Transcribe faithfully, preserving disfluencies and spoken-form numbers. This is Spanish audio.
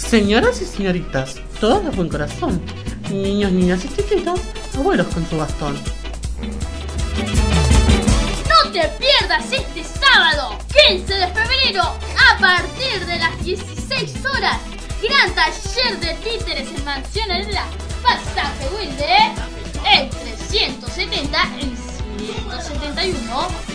Señoras y señoritas, todos de buen corazón, niños, niñas y chiquitos, abuelos con su bastón. No te pierdas este sábado, quince de febrero, a partir de las dieciséis horas, gran taller de títeres en Mansión Herrera, pasaje Wilde, en trescientos setenta en ciento setenta y uno.